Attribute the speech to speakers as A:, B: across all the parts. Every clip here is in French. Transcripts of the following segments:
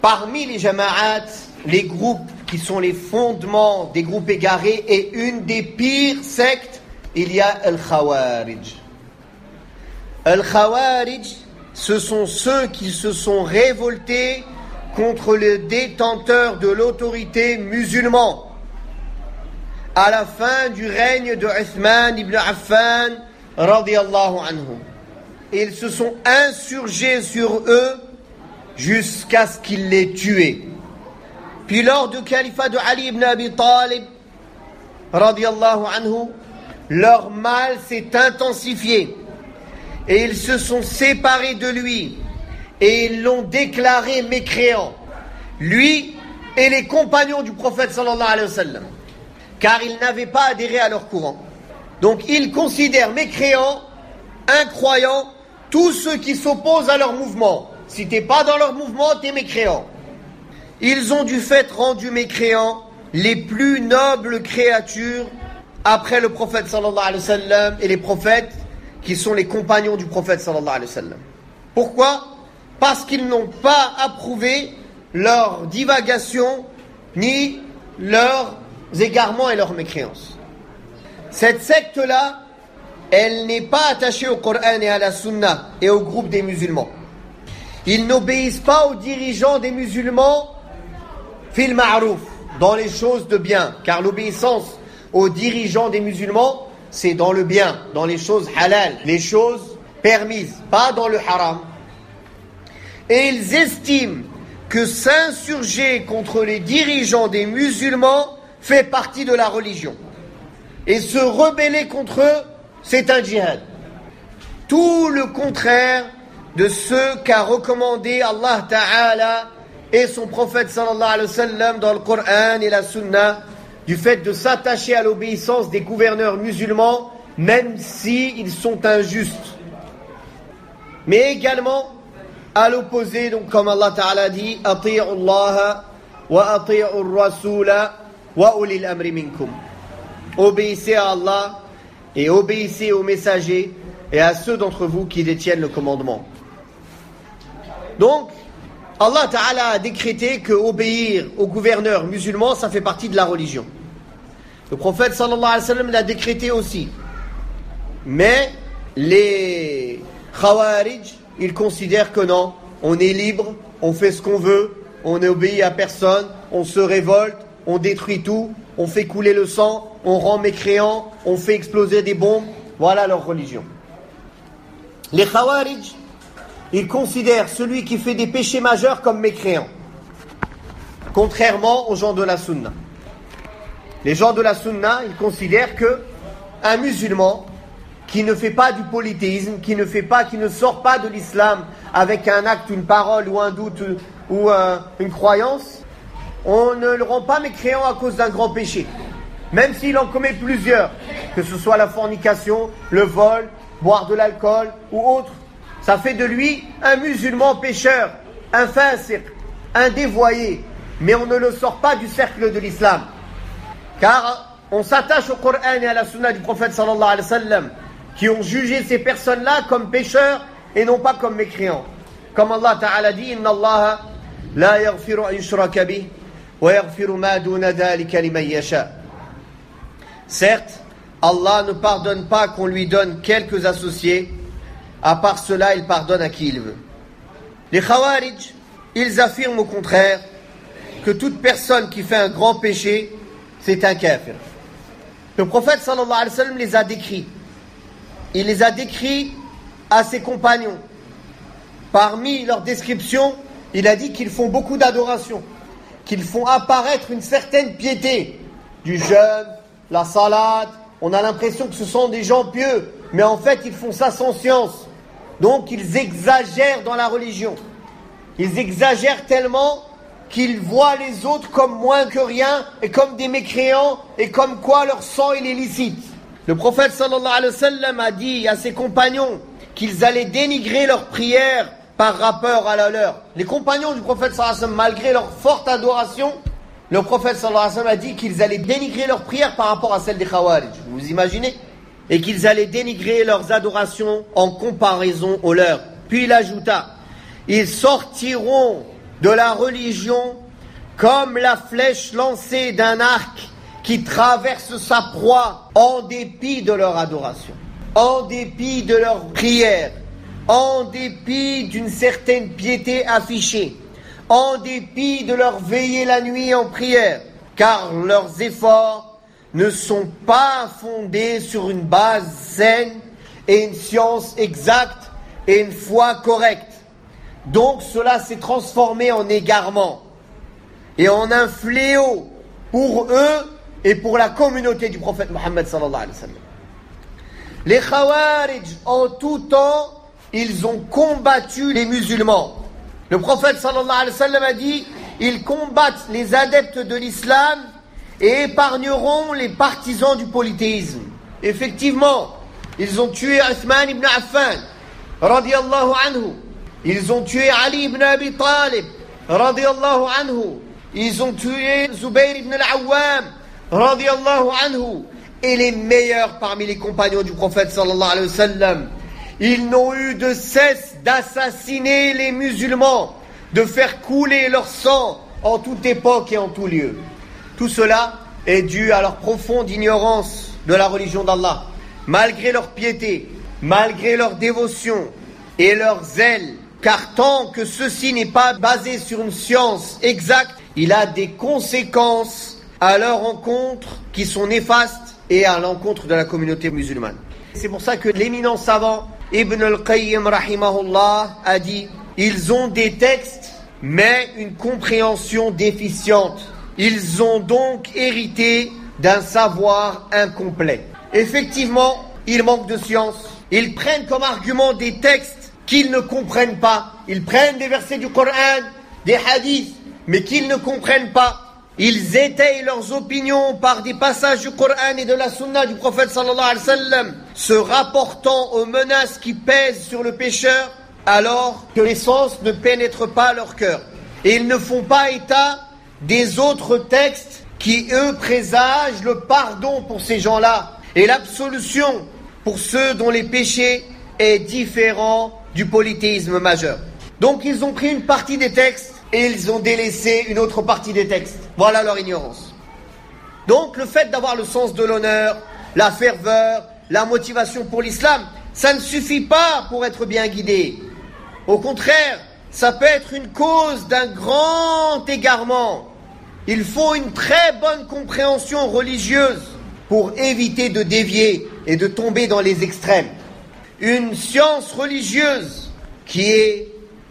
A: Parmi les jama'at, les groupes qui sont les fondements des groupes égarés et une des pires sectes, il y a Al-Khawarij. Al-Khawarij, ce sont ceux qui se sont révoltés contre le détenteur de l'autorité musulman à la fin du règne de Uthman ibn Affan radiyallahu anhu. Ils se sont insurgés sur eux jusqu'à ce qu'ils les tuaient. Puis lors du califat de Ali ibn Abi Talib radiyallahu anhu, leur mal s'est intensifié et ils se sont séparés de lui et ils l'ont déclaré mécréant, lui et les compagnons du prophète sallallahu alayhi wa sallam, car ils n'avaient pas adhéré à leur courant. Donc ils considèrent mécréants, incroyants, tous ceux qui s'opposent à leur mouvement. Si t'es pas dans leur mouvement, t'es mécréant. Ils ont du fait rendu mécréants les plus nobles créatures après le prophète sallallahu alayhi wa sallam et les prophètes qui sont les compagnons du prophète sallallahu alayhi wa sallam. Pourquoi ? Parce qu'ils n'ont pas approuvé leur divagation ni leurs égarements et leurs mécréances. Cette secte-là, elle n'est pas attachée au Coran et à la Sunna et au groupe des musulmans. Ils n'obéissent pas aux dirigeants des musulmans fil ma'rouf, dans les choses de bien, car l'obéissance aux dirigeants des musulmans, c'est dans le bien, dans les choses halal, les choses permises, pas dans le haram. Et ils estiment que s'insurger contre les dirigeants des musulmans fait partie de la religion. Et se rebeller contre eux, c'est un djihad. Tout le contraire de ce qu'a recommandé Allah Ta'ala et son prophète sallallahu alayhi wa sallam dans le Coran et la Sunna, du fait de s'attacher à l'obéissance des gouverneurs musulmans, même s'ils sont injustes. Mais également, à l'opposé, donc comme Allah Ta'ala dit, « Ati'u Allah wa ati'u ar-rasula wa ulil amri minkum » Obéissez à Allah et obéissez aux messagers et à ceux d'entre vous qui détiennent le commandement. Donc, Allah Ta'ala a décrété que obéir aux gouverneurs musulmans, ça fait partie de la religion. Le prophète sallallahu alayhi wa sallam l'a décrété aussi. Mais les Khawarij, ils considèrent que non, on est libre, on fait ce qu'on veut, on n'obéit à personne, on se révolte, on détruit tout, on fait couler le sang, on rend mécréant, on fait exploser des bombes. Voilà leur religion. Les Khawarij, ils considèrent celui qui fait des péchés majeurs comme mécréant, contrairement aux gens de la Sunna. Les gens de la Sunna, ils considèrent que un musulman qui ne fait pas du polythéisme, qui ne sort pas de l'islam avec un acte, une parole ou un doute ou une croyance, on ne le rend pas mécréant à cause d'un grand péché, même s'il en commet plusieurs, que ce soit la fornication, le vol, boire de l'alcool ou autre. Ça fait de lui un musulman pécheur, un fasiq, un dévoyé, mais on ne le sort pas du cercle de l'islam. Car on s'attache au Coran et à la Sunna du prophète sallallahu alayhi wa sallam, qui ont jugé ces personnes-là comme pécheurs et non pas comme mécréants. Comme Allah Ta'ala dit, Inna Allah la yaghfiru an yushraka bih wa yaghfiru ma duna dhalika liman yasha. Certes, Allah ne pardonne pas qu'on lui donne quelques associés. À part cela, il pardonne à qui il veut. Les Khawarij, ils affirment au contraire que toute personne qui fait un grand péché, c'est un kafir. Le prophète sallallahu alayhi wa sallam les a décrits. Il les a décrits à ses compagnons. Parmi leurs descriptions, il a dit qu'ils font beaucoup d'adoration, qu'ils font apparaître une certaine piété, du jeûne, la salade. On a l'impression que ce sont des gens pieux, mais en fait ils font ça sans science. Donc ils exagèrent dans la religion. Ils exagèrent tellement qu'ils voient les autres comme moins que rien et comme des mécréants et comme quoi leur sang il est licite. Le prophète sallallahu alayhi wa sallam a dit à ses compagnons qu'ils allaient dénigrer leurs prières par rapport à la leur. Les compagnons du prophète sallallahu alayhi wa sallam, malgré leur forte adoration, le prophète sallallahu alayhi wa sallam a dit qu'ils allaient dénigrer leurs prières par rapport à celles des Khawarij. Vous imaginez ? Et qu'ils allaient dénigrer leurs adorations en comparaison aux leurs. Puis il ajouta, ils sortiront de la religion comme la flèche lancée d'un arc qui traverse sa proie en dépit de leur adoration, en dépit de leur prière, en dépit d'une certaine piété affichée, en dépit de leur veiller la nuit en prière, car leurs efforts ne sont pas fondés sur une base saine et une science exacte et une foi correcte. Donc cela s'est transformé en égarement et en un fléau pour eux et pour la communauté du prophète Mohammed sallallahu alayhi wa sallam. Les Khawarij, en tout temps, ils ont combattu les musulmans. Le prophète sallallahu alayhi wa sallam a dit, ils combattent les adeptes de l'islam et épargneront les partisans du polythéisme. Effectivement, ils ont tué Uthman ibn Affan, radiyallahu anhu. Ils ont tué Ali ibn Abi Talib, radiyallahu anhu. Ils ont tué Zubayr ibn al-Awwam, radiyallahu anhu. Et les meilleurs parmi les compagnons du prophète sallallahu alayhi wa sallam, ils n'ont eu de cesse d'assassiner les musulmans, de faire couler leur sang en toute époque et en tout lieu. Tout cela est dû à leur profonde ignorance de la religion d'Allah. Malgré leur piété, malgré leur dévotion et leur zèle, car tant que ceci n'est pas basé sur une science exacte, il a des conséquences à leur encontre qui sont néfastes et à l'encontre de la communauté musulmane. C'est pour ça que l'éminent savant Ibn al-Qayyim rahimahullah a dit: ils ont des textes mais une compréhension déficiente. Ils ont donc hérité d'un savoir incomplet. Effectivement, ils manquent de science. Ils prennent comme argument des textes qu'ils ne comprennent pas. Ils prennent des versets du Coran, des hadiths, mais qu'ils ne comprennent pas. Ils étayent leurs opinions par des passages du Coran et de la Sunna du prophète sallallahu alayhi wa sallam, se rapportant aux menaces qui pèsent sur le pécheur, alors que les sens ne pénètrent pas leur cœur. Et ils ne font pas état des autres textes qui, eux, présagent le pardon pour ces gens-là et l'absolution pour ceux dont les péchés est différent du polythéisme majeur. Donc ils ont pris une partie des textes et ils ont délaissé une autre partie des textes. Voilà leur ignorance. Donc le fait d'avoir le sens de l'honneur, la ferveur, la motivation pour l'islam, ça ne suffit pas pour être bien guidé. Au contraire, ça peut être une cause d'un grand égarement. Il faut une très bonne compréhension religieuse pour éviter de dévier et de tomber dans les extrêmes. Une science religieuse qui est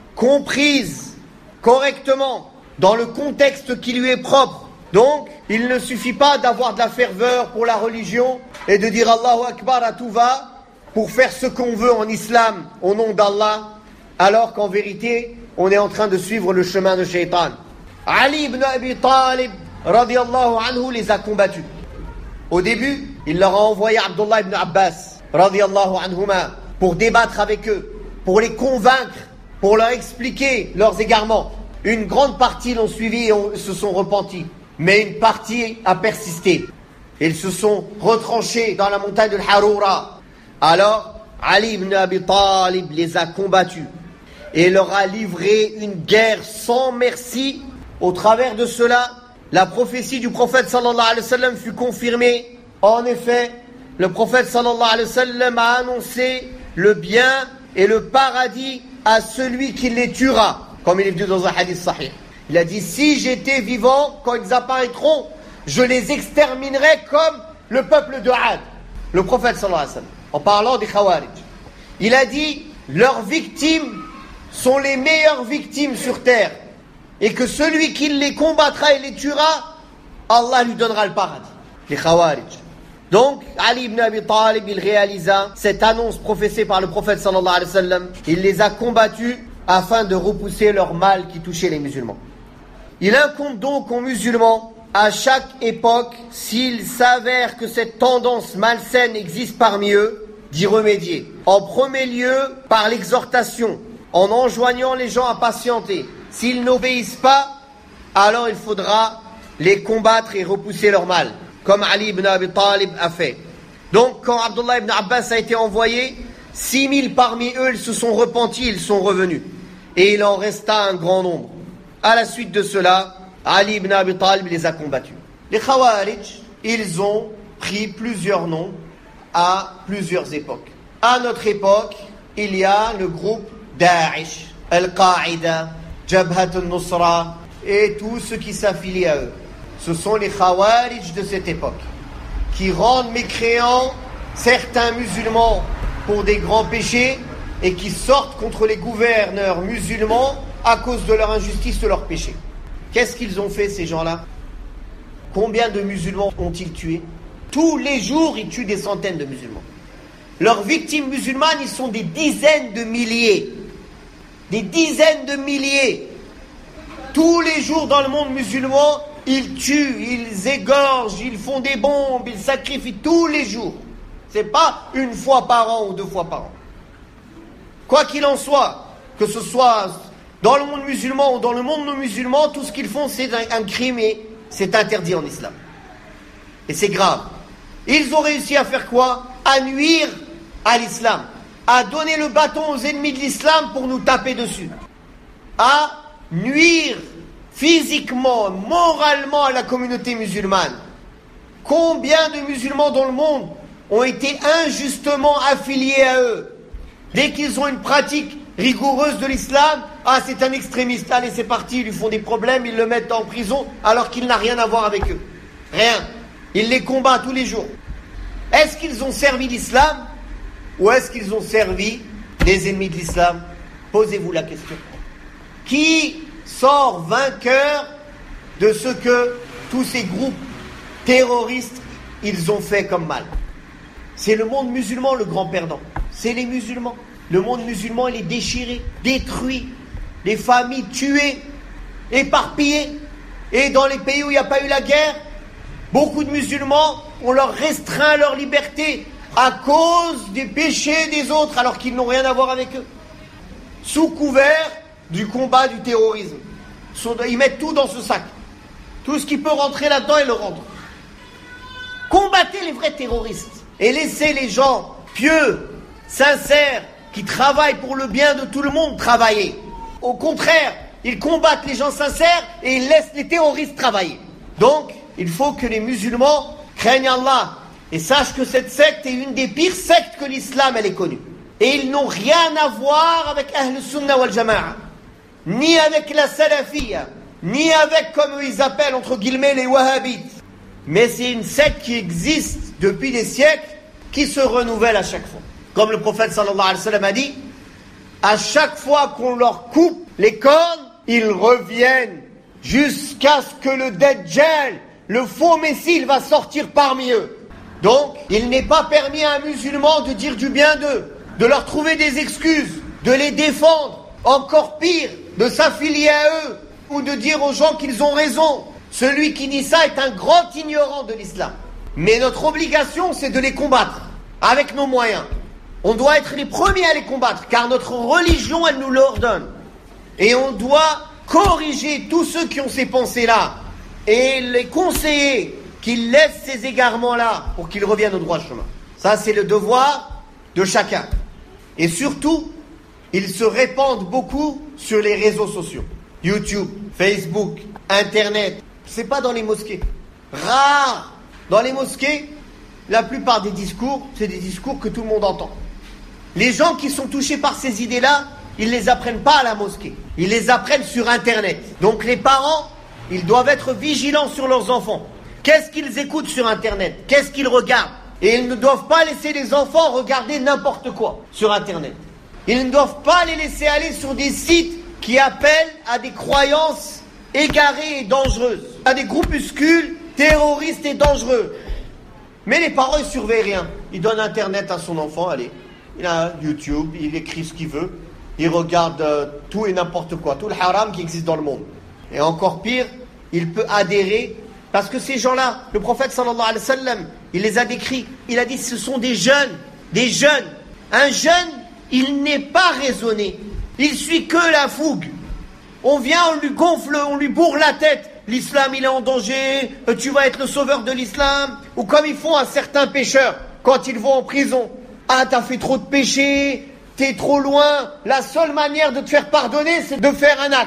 A: comprise correctement dans le contexte qui lui est propre. Donc, il ne suffit pas d'avoir de la ferveur pour la religion et de dire Allahu Akbar à tout va pour faire ce qu'on veut en islam au nom d'Allah, alors qu'en vérité, on est en train de suivre le chemin de Shaitan. Ali ibn Abi Talib, radiyallahu anhu, les a combattus. Au début, il leur a envoyé Abdullah ibn Abbas, radiyallahu anhuma, pour débattre avec eux, pour les convaincre, pour leur expliquer leurs égarements. Une grande partie l'ont suivi et se sont repentis. Mais une partie a persisté. Ils se sont retranchés dans la montagne de Harura. Alors, Ali ibn Abi Talib les a combattus et leur a livré une guerre sans merci. Au travers de cela, la prophétie du prophète sallallahu alayhi wa sallam fut confirmée. En effet, le prophète sallallahu alayhi wa sallam a annoncé le bien et le paradis à celui qui les tuera, comme il est venu dans un hadith sahih. Il a dit: si j'étais vivant, quand ils apparaîtront, je les exterminerai comme le peuple de Ad. Le prophète sallallahu alayhi wa sallam, en parlant des Khawarij, il a dit: leurs victimes sont les meilleures victimes sur terre, et que celui qui les combattra et les tuera, Allah lui donnera le paradis. Les Khawarij. Donc, Ali ibn Abi Talib, il réalisa cette annonce professée par le prophète sallallahu alayhi wa sallam. Il les a combattus afin de repousser leur mal qui touchait les musulmans. Il incombe donc aux musulmans, à chaque époque, s'il s'avère que cette tendance malsaine existe parmi eux, d'y remédier. En premier lieu, par l'exhortation, en enjoignant les gens à patienter. S'ils n'obéissent pas, alors il faudra les combattre et repousser leur mal, comme Ali ibn Abi Talib a fait. Donc, quand Abdullah ibn Abbas a été envoyé, 6000 parmi eux, ils se sont repentis, ils sont revenus. Et il en resta un grand nombre. À la suite de cela, Ali ibn Abi Talib les a combattus. Les Khawarij, ils ont pris plusieurs noms à plusieurs époques. À notre époque, il y a le groupe Daesh, Al-Qaïda, Jabhat al-Nusra et tous ceux qui s'affilient à eux. Ce sont les Khawarij de cette époque qui rendent mécréants certains musulmans pour des grands péchés et qui sortent contre les gouverneurs musulmans à cause de leur injustice, de leur péché. Qu'est-ce qu'ils ont fait ces gens-là? Combien de musulmans ont-ils tués? Tous les jours, ils tuent des centaines de musulmans. Leurs victimes musulmanes, ils sont des dizaines de milliers. Des dizaines de milliers. Tous les jours dans le monde musulman, ils tuent, ils égorgent, ils font des bombes, ils sacrifient tous les jours. C'est pas une fois par an ou 2 fois par an. Quoi qu'il en soit, que ce soit dans le monde musulman ou dans le monde non musulman, tout ce qu'ils font c'est un crime et c'est interdit en islam. Et c'est grave. Ils ont réussi à faire quoi? À nuire à l'islam, à donner le bâton aux ennemis de l'islam pour nous taper dessus, à nuire physiquement, moralement à la communauté musulmane. Combien de musulmans dans le monde ont été injustement affiliés à eux? Dès qu'ils ont une pratique rigoureuse de l'islam, ah c'est un extrémiste, allez c'est parti, ils lui font des problèmes, ils le mettent en prison alors qu'il n'a rien à voir avec eux. Rien. Ils les combattent tous les jours. Est-ce qu'ils ont servi l'islam ou est-ce qu'ils ont servi les ennemis de l'islam? Posez-vous la question. Qui sort vainqueur de ce que tous ces groupes terroristes ils ont fait comme mal? C'est le monde musulman le grand perdant. C'est les musulmans. Le monde musulman il est déchiré, détruit, les familles tuées, éparpillées. Et dans les pays où il n'y a pas eu la guerre, beaucoup de musulmans, on leur restreint leur liberté à cause des péchés des autres alors qu'ils n'ont rien à voir avec eux. Sous couvert du combat du terrorisme. Ils mettent tout dans ce sac. Tout ce qui peut rentrer là-dedans, ils le rentrent. Combattez les vrais terroristes et laissez les gens pieux, sincères, qui travaillent pour le bien de tout le monde travailler. Au contraire, ils combattent les gens sincères et ils laissent les terroristes travailler. Donc, il faut que les musulmans craignent Allah et sachent que cette secte est une des pires sectes que l'islam elle est connue. Et ils n'ont rien à voir avec Ahl Sunnah wal Jama'a, ni avec la Salafiyya, ni avec, comme ils appellent entre guillemets, les Wahhabites. Mais c'est une secte qui existe depuis des siècles, qui se renouvelle à chaque fois. Comme le prophète sallallahu alayhi wa sallam a dit, à chaque fois qu'on leur coupe les cornes, ils reviennent jusqu'à ce que le Dajjal, le faux messie, il va sortir parmi eux. Donc, il n'est pas permis à un musulman de dire du bien d'eux, de leur trouver des excuses, de les défendre, encore pire, de s'affilier à eux, ou de dire aux gens qu'ils ont raison. Celui qui dit ça est un grand ignorant de l'islam. Mais notre obligation, c'est de les combattre, avec nos moyens. On doit être les premiers à les combattre, car notre religion, elle nous l'ordonne. Et on doit corriger tous ceux qui ont ces pensées-là, et les conseiller qu'ils laissent ces égarements-là, pour qu'ils reviennent au droit chemin. Ça, c'est le devoir de chacun. Et surtout, ils se répandent beaucoup sur les réseaux sociaux. YouTube, Facebook, Internet. C'est pas dans les mosquées. Rare. Dans les mosquées, la plupart des discours, c'est des discours que tout le monde entend. Les gens qui sont touchés par ces idées-là, ils les apprennent pas à la mosquée. Ils les apprennent sur Internet. Donc les parents, ils doivent être vigilants sur leurs enfants. Qu'est-ce qu'ils écoutent sur Internet? Qu'est-ce qu'ils regardent? Et ils ne doivent pas laisser les enfants regarder n'importe quoi sur Internet. Ils ne doivent pas les laisser aller sur des sites qui appellent à des croyances égarées et dangereuses, à des groupuscules terroristes et dangereux. Mais les parents, ils surveillent rien. Ils donnent Internet à son enfant, allez. Il a YouTube, il écrit ce qu'il veut. Il regarde tout et n'importe quoi, tout le haram qui existe dans le monde. Et encore pire, il peut adhérer, parce que ces gens-là, le prophète sallallahu alayhi wa sallam, il les a décrits. Il a dit, ce sont des jeunes, des jeunes. Un jeune, il n'est pas raisonné. Il suit que la fougue. On vient, on lui gonfle, on lui bourre la tête. L'islam, il est en danger, tu vas être le sauveur de l'islam. Ou comme ils font à certains pécheurs, quand ils vont en prison. Ah, t'as fait trop de péchés, t'es trop loin. La seule manière de te faire pardonner, c'est de faire un acte.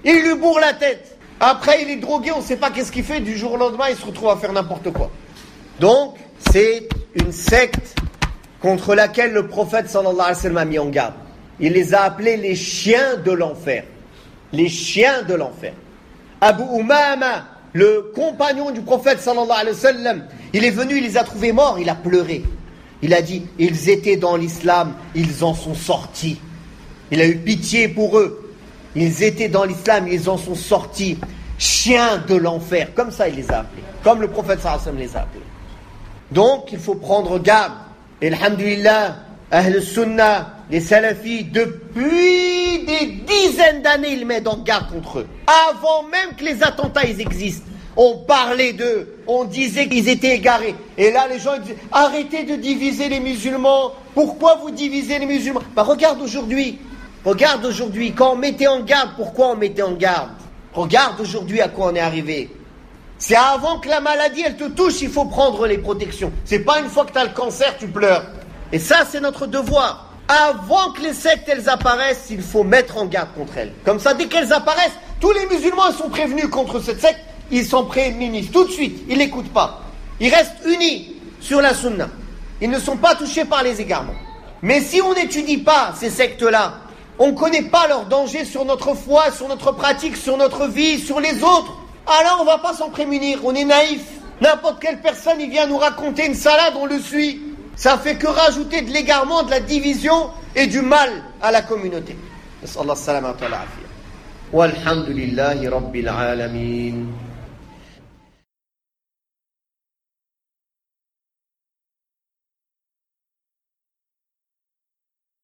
A: Il lui bourre la tête. Après, il est drogué, on ne sait pas qu'est-ce qu'il fait. Du jour au lendemain, il se retrouve à faire n'importe quoi. Donc, c'est une secte contre laquelle le prophète sallallahu alayhi wa sallam a mis en garde. Il les a appelés les chiens de l'enfer. Les chiens de l'enfer. Abu Umama, le compagnon du prophète sallallahu alayhi wa sallam, il est venu, il les a trouvés morts, il a pleuré. Il a dit, ils étaient dans l'islam, ils en sont sortis. Il a eu pitié pour eux. Ils étaient dans l'islam, ils en sont sortis. Chiens de l'enfer. Comme ça, il les a appelés. Comme le prophète sallallahu alayhi wa sallam les a appelés. Donc, il faut prendre garde. Et alhamdulillah, Ahl Sunnah, les salafis, depuis des dizaines d'années, ils mettent en garde contre eux. Avant même que les attentats ils existent. On parlait d'eux, on disait qu'ils étaient égarés. Et là, les gens ils disaient, arrêtez de diviser les musulmans. Pourquoi vous divisez les musulmans? Regarde aujourd'hui, quand on mettait en garde, pourquoi on mettait en garde? Regarde aujourd'hui à quoi on est arrivé. C'est avant que la maladie, elle te touche, il faut prendre les protections. C'est pas une fois que tu as le cancer, tu pleures. Et ça, c'est notre devoir. Avant que les sectes, elles apparaissent, il faut mettre en garde contre elles. Comme ça, dès qu'elles apparaissent, tous les musulmans sont prévenus contre cette secte. Ils s'en prémunissent tout de suite. Ils n'écoutent pas. Ils restent unis sur la sunna. Ils ne sont pas touchés par les égarements. Mais si on n'étudie pas ces sectes-là, on ne connaît pas leur danger sur notre foi, sur notre pratique, sur notre vie, sur les autres, alors on ne va pas s'en prémunir. On est naïf. N'importe quelle personne, il vient nous raconter une salade, on le suit. Ça fait que rajouter de l'égarement, de la division et du mal à la communauté. Walhamdulillahi Rabbil Alamin.